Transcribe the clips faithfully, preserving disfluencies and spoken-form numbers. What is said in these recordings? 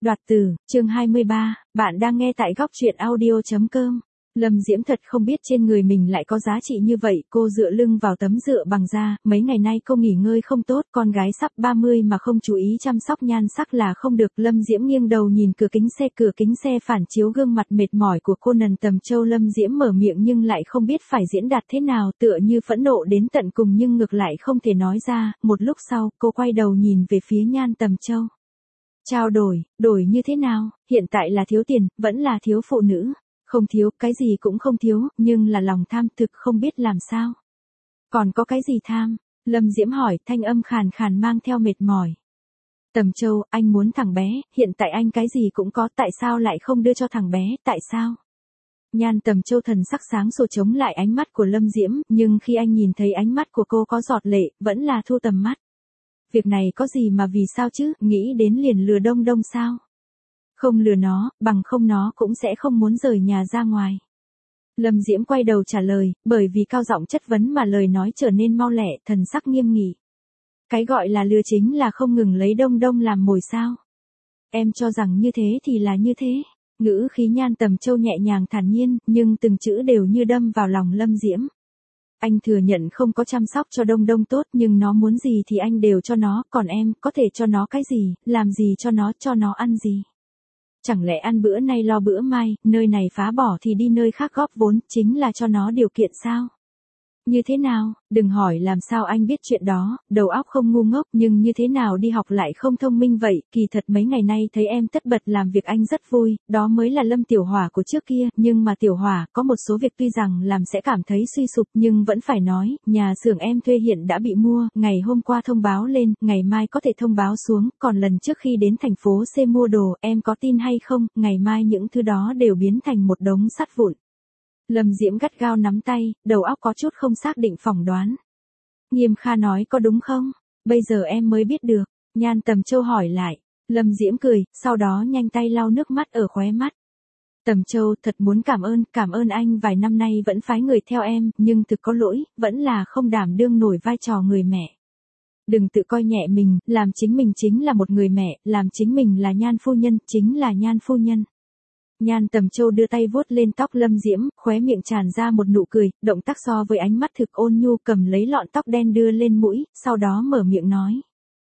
Đoạt từ, chương hai mươi ba, bạn đang nghe tại góc truyện audio chấm com. Lâm Diễm thật không biết trên người mình lại có giá trị như vậy, cô dựa lưng vào tấm dựa bằng da, mấy ngày nay cô nghỉ ngơi không tốt, con gái sắp ba mươi mà không chú ý chăm sóc nhan sắc là không được. Lâm Diễm nghiêng đầu nhìn cửa kính xe, cửa kính xe phản chiếu gương mặt mệt mỏi của cô Nần Tầm Châu. Lâm Diễm mở miệng nhưng lại không biết phải diễn đạt thế nào, tựa như phẫn nộ đến tận cùng nhưng ngược lại không thể nói ra. Một lúc sau, cô quay đầu nhìn về phía Nhan Tầm Châu. Trao đổi, đổi như thế nào, hiện tại là thiếu tiền, vẫn là thiếu phụ nữ. Không thiếu, cái gì cũng không thiếu, nhưng là lòng tham thực không biết làm sao. Còn có cái gì tham? Lâm Diễm hỏi, thanh âm khàn khàn mang theo mệt mỏi. Tầm Châu, anh muốn thằng bé, hiện tại anh cái gì cũng có, tại sao lại không đưa cho thằng bé, tại sao? Nhan Tầm Châu thần sắc sáng sủa chống lại ánh mắt của Lâm Diễm, nhưng khi anh nhìn thấy ánh mắt của cô có giọt lệ, vẫn là thu tầm mắt. Việc này có gì mà vì sao chứ, nghĩ đến liền lừa Đông Đông sao? Không lừa nó, bằng không nó cũng sẽ không muốn rời nhà ra ngoài. Lâm Diễm quay đầu trả lời, bởi vì cao giọng chất vấn mà lời nói trở nên mau lẹ, thần sắc nghiêm nghị. Cái gọi là lừa chính là không ngừng lấy Đông Đông làm mồi sao? Em cho rằng như thế thì là như thế. Ngữ khí Nhan Tầm Châu nhẹ nhàng thản nhiên, nhưng từng chữ đều như đâm vào lòng Lâm Diễm. Anh thừa nhận không có chăm sóc cho Đông Đông tốt, nhưng nó muốn gì thì anh đều cho nó, còn em, có thể cho nó cái gì, làm gì cho nó, cho nó ăn gì. Chẳng lẽ ăn bữa nay lo bữa mai, nơi này phá bỏ thì đi nơi khác góp vốn, chính là cho nó điều kiện sao? Như thế nào, đừng hỏi làm sao anh biết chuyện đó, đầu óc không ngu ngốc, nhưng như thế nào đi học lại không thông minh vậy, kỳ thật mấy ngày nay thấy em tất bật làm việc anh rất vui, đó mới là Lâm Tiểu Hỏa của trước kia, nhưng mà Tiểu Hỏa, có một số việc tuy rằng làm sẽ cảm thấy suy sụp nhưng vẫn phải nói, nhà xưởng em thuê hiện đã bị mua, ngày hôm qua thông báo lên, ngày mai có thể thông báo xuống, còn lần trước khi đến thành phố C mua đồ, em có tin hay không, ngày mai những thứ đó đều biến thành một đống sắt vụn. Lâm Diễm gắt gao nắm tay, đầu óc có chút không xác định phỏng đoán. Nghiêm Kha nói có đúng không? Bây giờ em mới biết được. Nhan Tầm Châu hỏi lại. Lâm Diễm cười, sau đó nhanh tay lau nước mắt ở khóe mắt. Tầm Châu, thật muốn cảm ơn, cảm ơn anh vài năm nay vẫn phái người theo em, nhưng thực có lỗi, vẫn là không đảm đương nổi vai trò người mẹ. Đừng tự coi nhẹ mình, làm chính mình chính là một người mẹ, làm chính mình là Nhan phu nhân, chính là Nhan phu nhân. Nhan Tầm Châu đưa tay vuốt lên tóc Lâm Diễm, khóe miệng tràn ra một nụ cười, động tác so với ánh mắt thực ôn nhu, cầm lấy lọn tóc đen đưa lên mũi, sau đó mở miệng nói.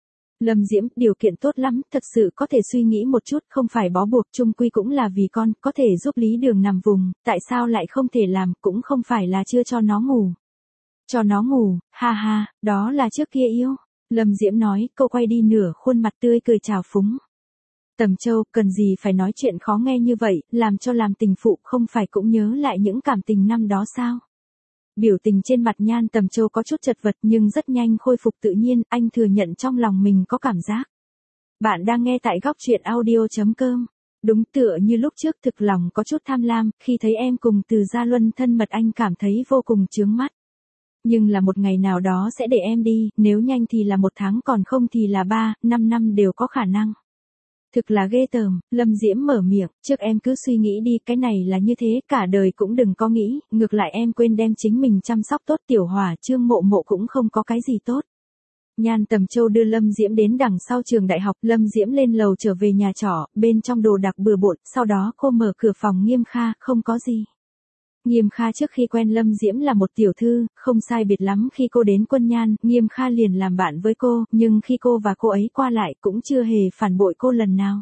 Lâm Diễm, điều kiện tốt lắm, thật sự có thể suy nghĩ một chút, không phải bó buộc, chung quy cũng là vì con, có thể giúp Lý Đường nằm vùng, tại sao lại không thể làm, cũng không phải là chưa cho nó ngủ. Cho nó ngủ, ha ha, đó là trước kia yêu. Lâm Diễm nói, cô quay đi nửa khuôn mặt tươi cười trào phúng. Tầm Châu, cần gì phải nói chuyện khó nghe như vậy, làm cho làm tình phụ không phải cũng nhớ lại những cảm tình năm đó sao? Biểu tình trên mặt Nhan Tầm Châu có chút chật vật nhưng rất nhanh khôi phục tự nhiên, anh thừa nhận trong lòng mình có cảm giác. Bạn đang nghe tại góc truyện audio chấm com. Đúng tựa như lúc trước thực lòng có chút tham lam, khi thấy em cùng Từ Gia Luân thân mật anh cảm thấy vô cùng chướng mắt. Nhưng là một ngày nào đó sẽ để em đi, nếu nhanh thì là một tháng còn không thì là ba, năm năm đều có khả năng. Thực là ghê tởm, Lâm Diễm mở miệng, trước em cứ suy nghĩ đi, cái này là như thế, cả đời cũng đừng có nghĩ, ngược lại em quên đem chính mình chăm sóc tốt. Tiểu Hỏa, Trương Mộ Mộ cũng không có cái gì tốt. Nhan Tầm Châu đưa Lâm Diễm đến đằng sau trường đại học, Lâm Diễm lên lầu trở về nhà trọ, bên trong đồ đạc bừa bộn, sau đó cô mở cửa phòng Nghiêm Kha, không có gì. Nghiêm Kha trước khi quen Lâm Diễm là một tiểu thư, không sai biệt lắm khi cô đến Quân Nhan, Nghiêm Kha liền làm bạn với cô, nhưng khi cô và cô ấy qua lại cũng chưa hề phản bội cô lần nào.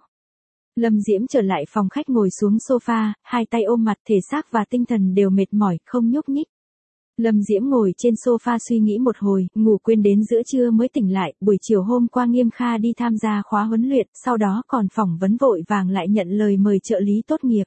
Lâm Diễm trở lại phòng khách ngồi xuống sofa, hai tay ôm mặt, thể xác và tinh thần đều mệt mỏi, không nhúc nhích. Lâm Diễm ngồi trên sofa suy nghĩ một hồi, ngủ quên đến giữa trưa mới tỉnh lại, buổi chiều hôm qua Nghiêm Kha đi tham gia khóa huấn luyện, sau đó còn phỏng vấn vội vàng lại nhận lời mời trợ lý tốt nghiệp.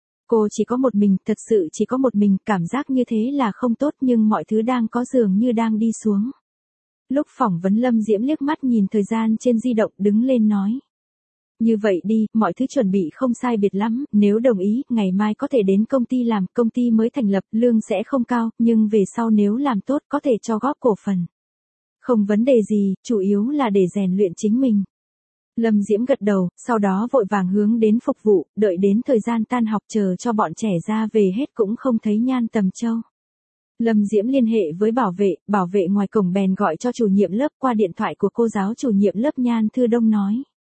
Cô chỉ có một mình, thật sự chỉ có một mình, cảm giác như thế là không tốt nhưng mọi thứ đang có dường như đang đi xuống. Lúc phỏng vấn Lâm Diễm liếc mắt nhìn thời gian trên di động đứng lên nói. Như vậy đi, mọi thứ chuẩn bị không sai biệt lắm, nếu đồng ý, ngày mai có thể đến công ty làm, công ty mới thành lập, lương sẽ không cao, nhưng về sau nếu làm tốt có thể cho góp cổ phần. Không vấn đề gì, chủ yếu là để rèn luyện chính mình. Lâm Diễm gật đầu, sau đó vội vàng hướng đến phục vụ, đợi đến thời gian tan học chờ cho bọn trẻ ra về hết cũng không thấy Nhan Tầm Châu. Lâm Diễm liên hệ với bảo vệ, bảo vệ ngoài cổng bèn gọi cho chủ nhiệm lớp, qua điện thoại của cô giáo chủ nhiệm lớp Nhan Thư Đông nói.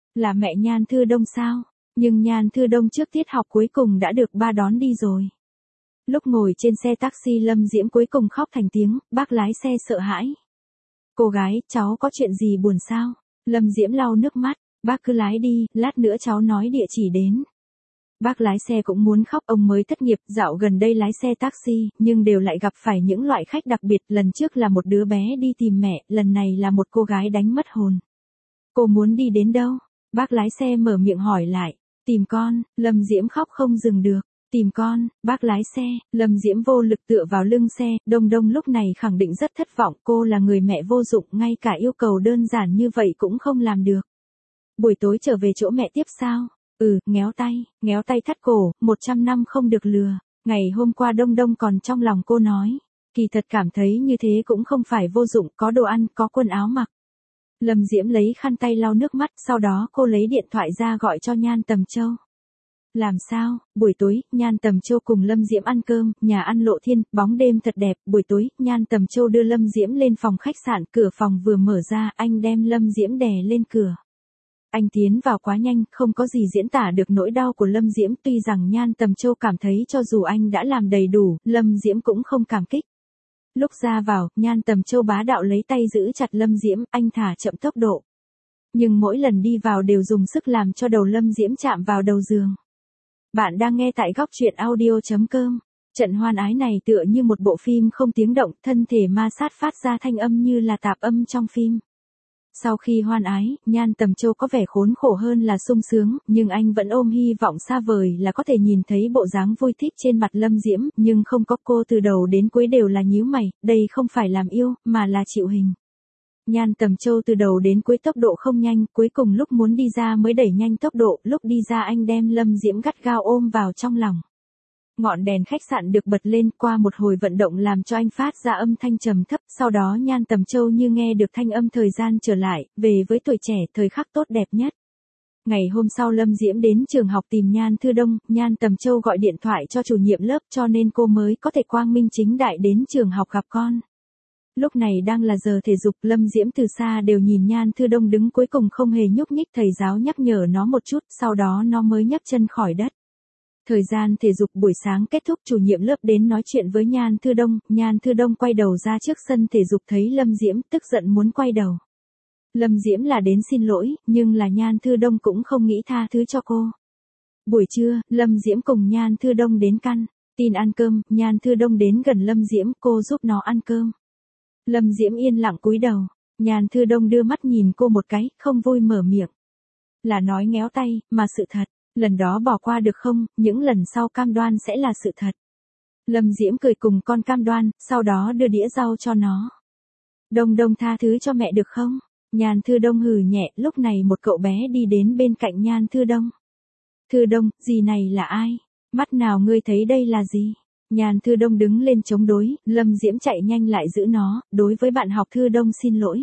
Là mẹ Nhan Thư Đông sao? Nhưng Nhan Thư Đông trước tiết học cuối cùng đã được ba đón đi rồi. Lúc ngồi trên xe taxi Lâm Diễm cuối cùng khóc thành tiếng, bác lái xe sợ hãi. Cô gái, cháu có chuyện gì buồn sao? Lâm Diễm lau nước mắt, bác cứ lái đi, lát nữa cháu nói địa chỉ đến. Bác lái xe cũng muốn khóc, ông mới thất nghiệp, dạo gần đây lái xe taxi, nhưng đều lại gặp phải những loại khách đặc biệt, lần trước là một đứa bé đi tìm mẹ, lần này là một cô gái đánh mất hồn. Cô muốn đi đến đâu? Bác lái xe mở miệng hỏi lại. Tìm con, Lâm Diễm khóc không dừng được. Tìm con, bác lái xe, Lâm Diễm vô lực tựa vào lưng xe, Đông Đông lúc này khẳng định rất thất vọng, cô là người mẹ vô dụng, ngay cả yêu cầu đơn giản như vậy cũng không làm được. Buổi tối trở về chỗ mẹ tiếp sao? Ừ, ngéo tay, ngéo tay thắt cổ, một trăm năm không được lừa. Ngày hôm qua Đông Đông còn trong lòng cô nói, kỳ thật cảm thấy như thế cũng không phải vô dụng, có đồ ăn, có quần áo mặc. Lâm Diễm lấy khăn tay lau nước mắt, sau đó cô lấy điện thoại ra gọi cho Nhan Tầm Châu. Làm sao? Buổi tối, Nhan Tầm Châu cùng Lâm Diễm ăn cơm, nhà ăn Lộ Thiên, bóng đêm thật đẹp. Buổi tối, Nhan Tầm Châu đưa Lâm Diễm lên phòng khách sạn, cửa phòng vừa mở ra, anh đem Lâm Diễm đè lên cửa. Anh tiến vào quá nhanh, không có gì diễn tả được nỗi đau của Lâm Diễm, tuy rằng Nhan Tầm Châu cảm thấy cho dù anh đã làm đầy đủ, Lâm Diễm cũng không cảm kích. Lúc ra vào, Nhan Tầm Châu bá đạo lấy tay giữ chặt Lâm Diễm, anh thả chậm tốc độ. Nhưng mỗi lần đi vào đều dùng sức làm cho đầu Lâm Diễm chạm vào đầu giường. Bạn đang nghe tại góc truyện audio chấm com. Trận hoan ái này tựa như một bộ phim không tiếng động, thân thể ma sát phát ra thanh âm như là tạp âm trong phim. Sau khi hoan ái, Nhan Tầm Châu có vẻ khốn khổ hơn là sung sướng, nhưng anh vẫn ôm hy vọng xa vời là có thể nhìn thấy bộ dáng vui thích trên mặt Lâm Diễm, nhưng không có, cô từ đầu đến cuối đều là nhíu mày, đây không phải làm yêu, mà là chịu hình. Nhan Tầm Châu từ đầu đến cuối tốc độ không nhanh, cuối cùng lúc muốn đi ra mới đẩy nhanh tốc độ, lúc đi ra anh đem Lâm Diễm gắt gao ôm vào trong lòng. Ngọn đèn khách sạn được bật lên, qua một hồi vận động làm cho anh phát ra âm thanh trầm thấp, sau đó Nhan Tầm Châu như nghe được thanh âm thời gian trở lại, về với tuổi trẻ, thời khắc tốt đẹp nhất. Ngày hôm sau Lâm Diễm đến trường học tìm Nhan Thư Đông, Nhan Tầm Châu gọi điện thoại cho chủ nhiệm lớp cho nên cô mới có thể quang minh chính đại đến trường học gặp con. Lúc này đang là giờ thể dục, Lâm Diễm từ xa đều nhìn Nhan Thư Đông đứng cuối cùng không hề nhúc nhích, thầy giáo nhắc nhở nó một chút, sau đó nó mới nhấc chân khỏi đất. Thời gian thể dục buổi sáng kết thúc, chủ nhiệm lớp đến nói chuyện với Nhan Thư Đông, Nhan Thư Đông quay đầu ra trước sân thể dục thấy Lâm Diễm, tức giận muốn quay đầu. Lâm Diễm là đến xin lỗi, nhưng là Nhan Thư Đông cũng không nghĩ tha thứ cho cô. Buổi trưa, Lâm Diễm cùng Nhan Thư Đông đến căn tin ăn cơm, Nhan Thư Đông đến gần Lâm Diễm, cô giúp nó ăn cơm. Lâm Diễm yên lặng cúi đầu, Nhan Thư Đông đưa mắt nhìn cô một cái, không vui mở miệng. Là nói ngéo tay, mà sự thật, lần đó bỏ qua được không, những lần sau cam đoan sẽ là sự thật. Lâm Diễm cười cùng con cam đoan, sau đó đưa đĩa rau cho nó. Đông Đông tha thứ cho mẹ được không? Nhan Thư Đông hừ nhẹ, lúc này một cậu bé đi đến bên cạnh Nhan Thư Đông. Thư Đông, gì này là ai? Mắt nào ngươi thấy đây là gì? Nhan Thư Đông đứng lên chống đối, Lâm Diễm chạy nhanh lại giữ nó, đối với bạn học Thư Đông xin lỗi.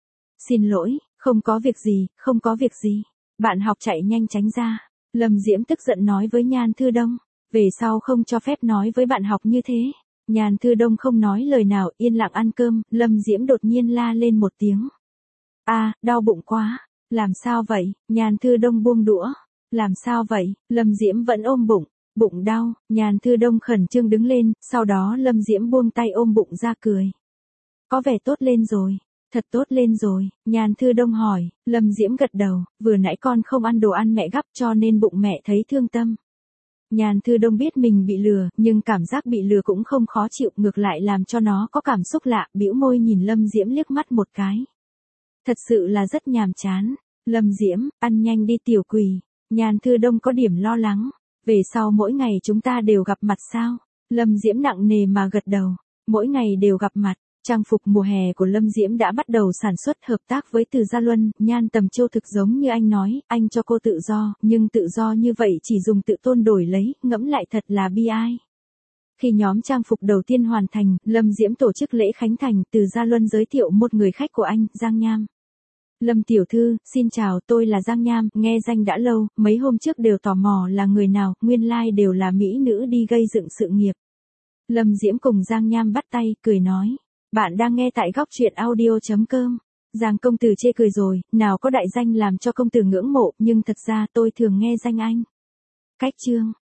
Xin lỗi, không có việc gì, không có việc gì. Bạn học chạy nhanh tránh ra. Lâm Diễm tức giận nói với Nhan Thư Đông, về sau không cho phép nói với bạn học như thế. Nhan Thư Đông không nói lời nào, yên lặng ăn cơm, Lâm Diễm đột nhiên la lên một tiếng. A, à, đau bụng quá, làm sao vậy? Nhan Thư Đông buông đũa. Làm sao vậy? Lâm Diễm vẫn ôm bụng. Bụng đau, Nhan Thư Đông khẩn trương đứng lên, sau đó Lâm Diễm buông tay ôm bụng ra cười. Có vẻ tốt lên rồi, thật tốt lên rồi, Nhan Thư Đông hỏi, Lâm Diễm gật đầu, vừa nãy con không ăn đồ ăn mẹ gắp cho nên bụng mẹ thấy thương tâm. Nhan Thư Đông biết mình bị lừa, nhưng cảm giác bị lừa cũng không khó chịu, ngược lại làm cho nó có cảm xúc lạ, bĩu môi nhìn Lâm Diễm liếc mắt một cái. Thật sự là rất nhàm chán. Lâm Diễm, ăn nhanh đi tiểu quỷ. Nhan Thư Đông có điểm lo lắng. Về sau mỗi ngày chúng ta đều gặp mặt sao? Lâm Diễm nặng nề mà gật đầu. Mỗi ngày đều gặp mặt. Trang phục mùa hè của Lâm Diễm đã bắt đầu sản xuất hợp tác với Từ Gia Luân, Nhan Tầm Châu thực giống như anh nói, anh cho cô tự do, nhưng tự do như vậy chỉ dùng tự tôn đổi lấy, ngẫm lại thật là bi ai. Khi nhóm trang phục đầu tiên hoàn thành, Lâm Diễm tổ chức lễ khánh thành, Từ Gia Luân giới thiệu một người khách của anh, Giang Nham. Lâm tiểu thư, xin chào, tôi là Giang Nham, nghe danh đã lâu, mấy hôm trước đều tò mò là người nào, nguyên lai like đều là mỹ nữ đi gây dựng sự nghiệp. Lâm Diễm cùng Giang Nham bắt tay, cười nói, bạn đang nghe tại góc truyện audio chấm com. Giang công tử chê cười rồi, nào có đại danh làm cho công tử ngưỡng mộ, nhưng thật ra tôi thường nghe danh anh. Cách chương